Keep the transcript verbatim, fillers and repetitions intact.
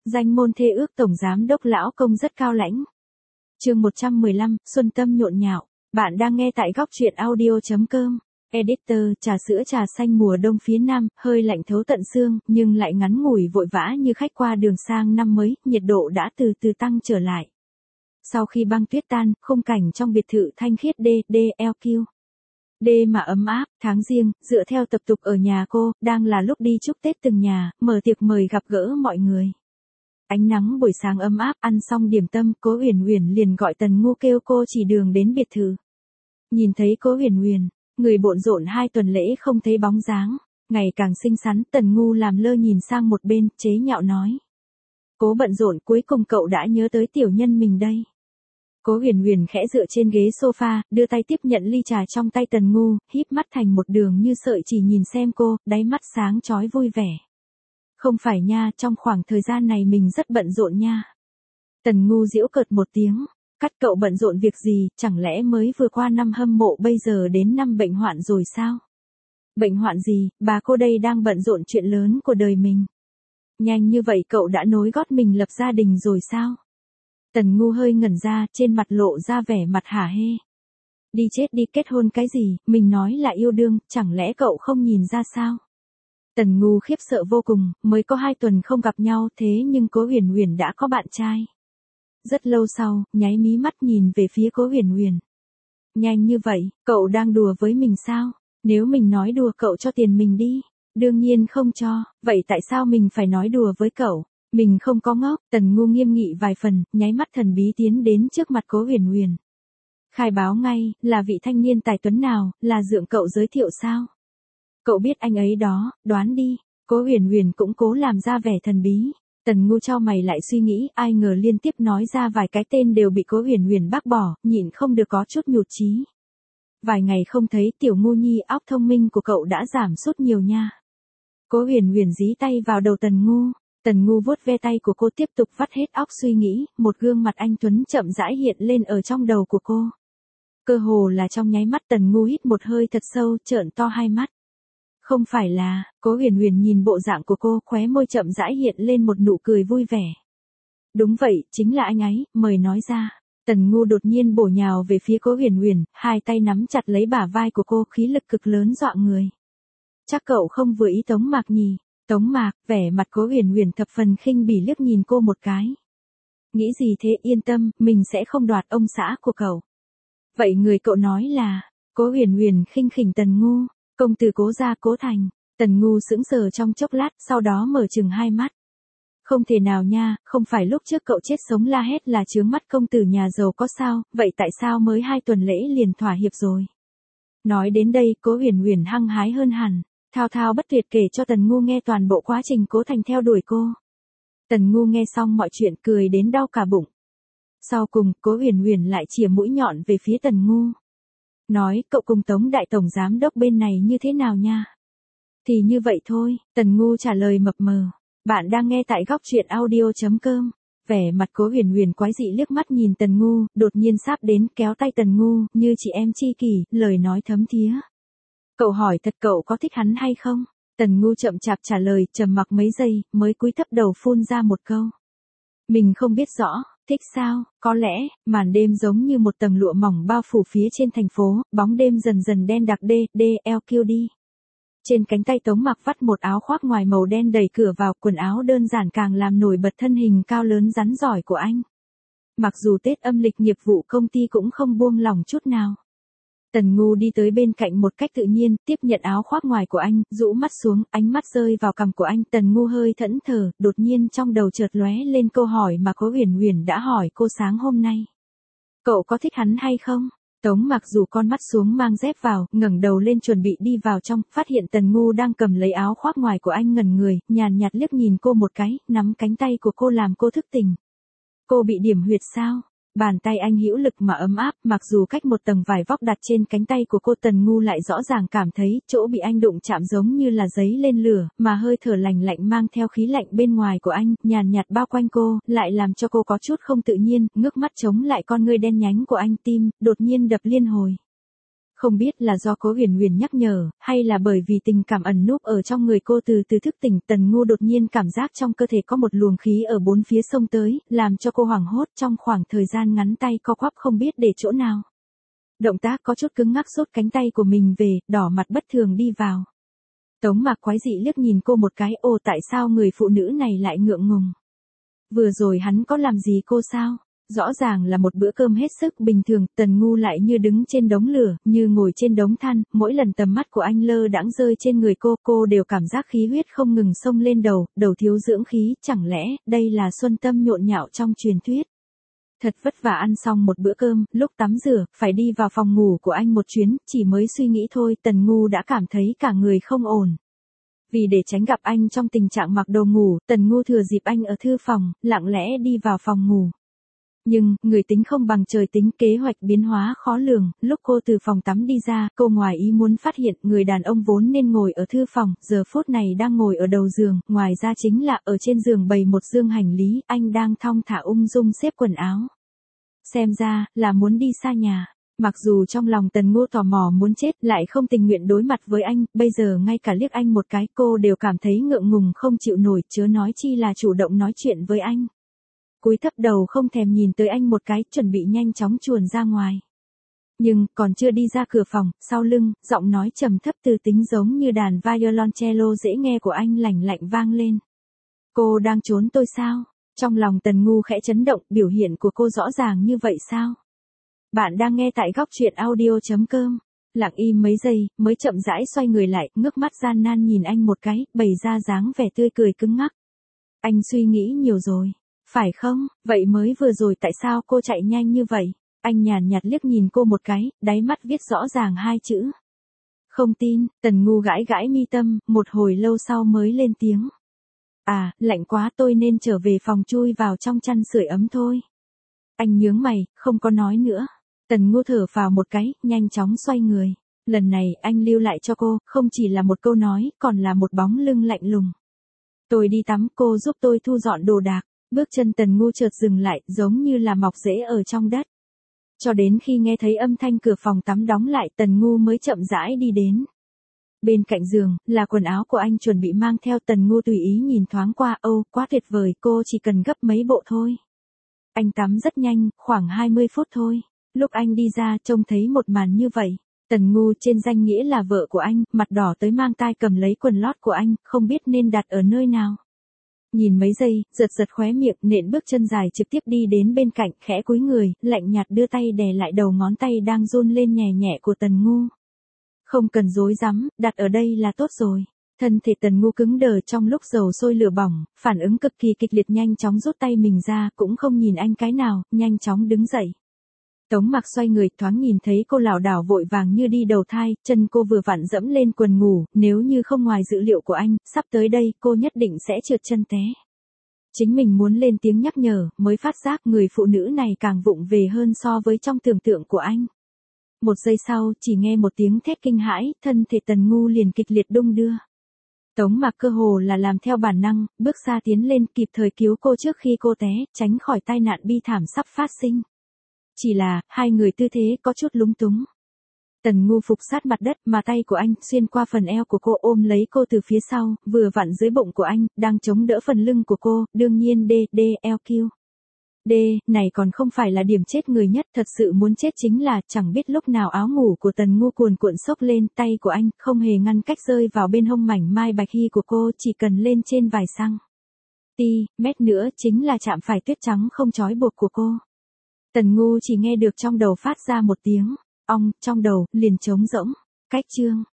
Danh môn thê ước tổng giám đốc lão công rất cao lãnh. Chương một trăm mười lăm, Xuân tâm nhộn nhạo. Bạn đang nghe tại góc truyện audio chấm com. Editor, trà sữa trà xanh mùa đông phía Nam, hơi lạnh thấu tận xương, nhưng lại ngắn ngủi vội vã như khách qua đường sang năm mới, nhiệt độ đã từ từ tăng trở lại. Sau khi băng tuyết tan, khung cảnh trong biệt thự thanh khiết D, D, L Q. D mà ấm áp, tháng riêng, dựa theo tập tục ở nhà cô, đang là lúc đi chúc Tết từng nhà, mở tiệc mời gặp gỡ mọi người. Ánh nắng buổi sáng ấm áp, ăn xong điểm tâm, Cố Huyền Huyền liền gọi Tần Ngu kêu cô chỉ đường đến biệt thự. Nhìn thấy Cố Huyền Huyền, người bộn rộn hai tuần lễ không thấy bóng dáng, ngày càng xinh xắn, Tần Ngu làm lơ nhìn sang một bên, chế nhạo nói. Cố bận rộn, cuối cùng cậu đã nhớ tới tiểu nhân mình đây. Cố Huyền Huyền khẽ dựa trên ghế sofa, đưa tay tiếp nhận ly trà trong tay Tần Ngu, híp mắt thành một đường như sợi chỉ nhìn xem cô, đáy mắt sáng chói vui vẻ. Không phải nha, trong khoảng thời gian này mình rất bận rộn nha. Tần Ngu giễu cợt một tiếng, cắt cậu bận rộn việc gì, chẳng lẽ mới vừa qua năm hâm mộ bây giờ đến năm bệnh hoạn rồi sao? Bệnh hoạn gì, bà cô đây đang bận rộn chuyện lớn của đời mình. Nhanh như vậy cậu đã nối gót mình lập gia đình rồi sao? Tần Ngu hơi ngẩn ra, trên mặt lộ ra vẻ mặt hả hê. Đi chết đi, kết hôn cái gì, mình nói là yêu đương, chẳng lẽ cậu không nhìn ra sao? Tần Ngu khiếp sợ vô cùng, mới có hai tuần không gặp nhau thế nhưng Cố Huyền Huyền đã có bạn trai. Rất lâu sau, nháy mí mắt nhìn về phía Cố Huyền Huyền. Nhanh như vậy, cậu đang đùa với mình sao? Nếu mình nói đùa cậu cho tiền mình đi. Đương nhiên không cho, vậy tại sao mình phải nói đùa với cậu? Mình không có ngốc. Tần Ngu nghiêm nghị vài phần, nháy mắt thần bí tiến đến trước mặt Cố Huyền Huyền. Khai báo ngay, là vị thanh niên tài tuấn nào, là dượng cậu giới thiệu sao? Cậu biết anh ấy đó, đoán đi. Cố Huyền Huyền cũng cố làm ra vẻ thần bí. Tần Ngu chau mày lại suy nghĩ, ai ngờ liên tiếp nói ra vài cái tên đều bị Cố Huyền Huyền bác bỏ, nhịn không được có chút nhụt chí. Vài ngày không thấy, tiểu Ngu nhi, óc thông minh của cậu đã giảm sút nhiều nha. Cố Huyền Huyền dí tay vào đầu Tần Ngu. Tần Ngu vuốt ve tay của cô tiếp tục vắt hết óc suy nghĩ, một gương mặt anh tuấn chậm rãi hiện lên ở trong đầu của cô. Cơ hồ là trong nháy mắt Tần Ngu hít một hơi thật sâu, trợn to hai mắt. Không phải là, Cố Huyền Huyền nhìn bộ dạng của cô, khóe môi chậm rãi hiện lên một nụ cười vui vẻ. Đúng vậy, chính là anh ấy, mời nói ra. Tần Ngu đột nhiên bổ nhào về phía Cố Huyền Huyền, hai tay nắm chặt lấy bả vai của cô, khí lực cực lớn dọa người. Chắc cậu không vừa ý Tống Mạc nhỉ? Tống Mạc, vẻ mặt Cố Huyền Huyền thập phần khinh bỉ liếc nhìn cô một cái. Nghĩ gì thế, yên tâm, mình sẽ không đoạt ông xã của cậu. Vậy người cậu nói là, Cố Huyền Huyền khinh khỉnh Tần Ngu, công tử Cố gia Cố Thành. Tần Ngu sững sờ trong chốc lát, sau đó mở trừng hai mắt. Không thể nào nha, không phải lúc trước cậu chết sống la hét là chướng mắt công tử nhà giàu có sao, vậy tại sao mới hai tuần lễ liền thỏa hiệp rồi? Nói đến đây, Cố Huyền Huyền hăng hái hơn hẳn. Thao thao bất tuyệt kể cho Tần Ngu nghe toàn bộ quá trình Cố Thành theo đuổi cô. Tần Ngu nghe xong mọi chuyện cười đến đau cả bụng. Sau cùng, Cố Huyền Huyền lại chìa mũi nhọn về phía Tần Ngu. Nói, cậu cùng Tống đại tổng giám đốc bên này như thế nào nha? Thì như vậy thôi, Tần Ngu trả lời mập mờ. Bạn đang nghe tại góc truyện audio chấm com. Vẻ mặt Cố Huyền Huyền quái dị liếc mắt nhìn Tần Ngu, đột nhiên sáp đến kéo tay Tần Ngu, như chị em tri kỷ, lời nói thấm thía. Cậu hỏi thật cậu có thích hắn hay không? Tần Ngu chậm chạp trả lời, trầm mặc mấy giây, mới cúi thấp đầu phun ra một câu. Mình không biết rõ, thích sao, có lẽ, màn đêm giống như một tầng lụa mỏng bao phủ phía trên thành phố, bóng đêm dần dần đen đặc D, D, L Q đi. Trên cánh tay Tống Mạc vắt một áo khoác ngoài màu đen đẩy cửa vào, quần áo đơn giản càng làm nổi bật thân hình cao lớn rắn giỏi của anh. Mặc dù Tết âm lịch nghiệp vụ công ty cũng không buông lỏng chút nào. Tần Ngu đi tới bên cạnh một cách tự nhiên, tiếp nhận áo khoác ngoài của anh, rũ mắt xuống, ánh mắt rơi vào cằm của anh. Tần Ngu hơi thẫn thờ, đột nhiên trong đầu chợt lóe lên câu hỏi mà Cố Huyền Huyền đã hỏi cô sáng hôm nay. Cậu có thích hắn hay không? Tống Mạc dù con mắt xuống mang dép vào, ngẩng đầu lên chuẩn bị đi vào trong, phát hiện Tần Ngu đang cầm lấy áo khoác ngoài của anh ngẩn người, nhàn nhạt liếc nhìn cô một cái, nắm cánh tay của cô làm cô thức tỉnh. Cô bị điểm huyệt sao? Bàn tay anh hữu lực mà ấm áp, mặc dù cách một tầng vải vóc đặt trên cánh tay của cô, Tần Ngu lại rõ ràng cảm thấy, chỗ bị anh đụng chạm giống như là giấy lên lửa, mà hơi thở lành lạnh mang theo khí lạnh bên ngoài của anh, nhàn nhạt bao quanh cô, lại làm cho cô có chút không tự nhiên, ngước mắt chống lại con ngươi đen nhánh của anh, tim, đột nhiên đập liên hồi. Không biết là do Cố Huyền Huyền nhắc nhở, hay là bởi vì tình cảm ẩn núp ở trong người cô từ từ thức tỉnh, Tần Ngu đột nhiên cảm giác trong cơ thể có một luồng khí ở bốn phía xông tới, làm cho cô hoảng hốt, trong khoảng thời gian ngắn tay co quắp không biết để chỗ nào. Động tác có chút cứng ngắc, rút cánh tay của mình về, đỏ mặt bất thường đi vào. Tống Mạc quái dị liếc nhìn cô một cái, ồ tại sao người phụ nữ này lại ngượng ngùng? Vừa rồi hắn có làm gì cô sao? Rõ ràng là một bữa cơm hết sức bình thường, Tần Ngu lại như đứng trên đống lửa, như ngồi trên đống than, mỗi lần tầm mắt của anh lơ đãng rơi trên người cô, cô đều cảm giác khí huyết không ngừng xông lên đầu, đầu thiếu dưỡng khí, chẳng lẽ, đây là xuân tâm nhộn nhạo trong truyền thuyết. Thật vất vả ăn xong một bữa cơm, lúc tắm rửa, phải đi vào phòng ngủ của anh một chuyến, chỉ mới suy nghĩ thôi, Tần Ngu đã cảm thấy cả người không ổn. Vì để tránh gặp anh trong tình trạng mặc đồ ngủ, Tần Ngu thừa dịp anh ở thư phòng, lặng lẽ đi vào phòng ngủ. Nhưng, người tính không bằng trời tính, kế hoạch biến hóa khó lường, lúc cô từ phòng tắm đi ra, cô ngoài ý muốn phát hiện người đàn ông vốn nên ngồi ở thư phòng, giờ phút này đang ngồi ở đầu giường, ngoài ra chính là ở trên giường bày một dương hành lý, anh đang thong thả ung dung xếp quần áo. Xem ra, là muốn đi xa nhà. Mặc dù trong lòng Tần Ngu tò mò muốn chết, lại không tình nguyện đối mặt với anh, bây giờ ngay cả liếc anh một cái cô đều cảm thấy ngượng ngùng không chịu nổi, chớ nói chi là chủ động nói chuyện với anh. Cúi thấp đầu không thèm nhìn tới anh một cái, chuẩn bị nhanh chóng chuồn ra ngoài. Nhưng, còn chưa đi ra cửa phòng, sau lưng, giọng nói trầm thấp từ tính giống như đàn violoncello dễ nghe của anh lành lạnh vang lên. Cô đang trốn tôi sao? Trong lòng Tần Ngu khẽ chấn động, biểu hiện của cô rõ ràng như vậy sao? Bạn đang nghe tại góc truyện audio chấm com. Lặng im mấy giây, mới chậm rãi xoay người lại, ngước mắt gian nan nhìn anh một cái, bày ra dáng vẻ tươi cười cứng ngắc. Anh suy nghĩ nhiều rồi. Phải không? Vậy mới vừa rồi tại sao cô chạy nhanh như vậy? Anh nhàn nhạt liếc nhìn cô một cái, đáy mắt viết rõ ràng hai chữ. Không tin, Tần Ngu gãi gãi mi tâm, một hồi lâu sau mới lên tiếng. À, lạnh quá, tôi nên trở về phòng chui vào trong chăn sưởi ấm thôi. Anh nhướng mày, không có nói nữa. Tần Ngu thở phào một cái, nhanh chóng xoay người. Lần này anh lưu lại cho cô, không chỉ là một câu nói, còn là một bóng lưng lạnh lùng. Tôi đi tắm, cô giúp tôi thu dọn đồ đạc. Bước chân Tần Ngu chợt dừng lại, giống như là mọc rễ ở trong đất. Cho đến khi nghe thấy âm thanh cửa phòng tắm đóng lại, Tần Ngu mới chậm rãi đi đến. Bên cạnh giường, là quần áo của anh chuẩn bị mang theo, Tần Ngu tùy ý nhìn thoáng qua, âu, quá tuyệt vời, cô chỉ cần gấp mấy bộ thôi. Anh tắm rất nhanh, khoảng hai mươi phút thôi. Lúc anh đi ra, trông thấy một màn như vậy. Tần Ngu trên danh nghĩa là vợ của anh, mặt đỏ tới mang tai cầm lấy quần lót của anh, không biết nên đặt ở nơi nào. Nhìn mấy giây, giật giật khóe miệng, nện bước chân dài trực tiếp đi đến bên cạnh, khẽ cúi người, lạnh nhạt đưa tay đè lại đầu ngón tay đang run lên nhẹ nhẹ của Tần Ngu. Không cần dối rắm, đặt ở đây là tốt rồi. Thân thể Tần Ngu cứng đờ trong lúc dầu sôi lửa bỏng, phản ứng cực kỳ kịch liệt, nhanh chóng rút tay mình ra, cũng không nhìn anh cái nào, nhanh chóng đứng dậy. Tống Mặc xoay người, thoáng nhìn thấy cô lảo đảo vội vàng như đi đầu thai, chân cô vừa vặn dẫm lên quần ngủ, nếu như không ngoài dự liệu của anh, sắp tới đây cô nhất định sẽ trượt chân té. Chính mình muốn lên tiếng nhắc nhở, mới phát giác người phụ nữ này càng vụng về hơn so với trong tưởng tượng của anh. Một giây sau, chỉ nghe một tiếng thét kinh hãi, thân thể Tần Ngu liền kịch liệt đung đưa. Tống Mặc cơ hồ là làm theo bản năng, bước xa tiến lên, kịp thời cứu cô trước khi cô té, tránh khỏi tai nạn bi thảm sắp phát sinh. Chỉ là, hai người tư thế có chút lúng túng. Tần Ngu phục sát mặt đất, mà tay của anh xuyên qua phần eo của cô, ôm lấy cô từ phía sau, vừa vặn dưới bụng của anh, đang chống đỡ phần lưng của cô, đương nhiên D, D, L Q. D, này còn không phải là điểm chết người nhất, thật sự muốn chết chính là, chẳng biết lúc nào áo ngủ của Tần Ngu cuồn cuộn xốc lên, tay của anh, không hề ngăn cách rơi vào bên hông mảnh mai bạch hy của cô, chỉ cần lên trên vài xăng ti mét nữa, chính là chạm phải tuyết trắng không trói buộc của cô. Tần Ngu chỉ nghe được trong đầu phát ra một tiếng ong, trong đầu liền trống rỗng. Cách chương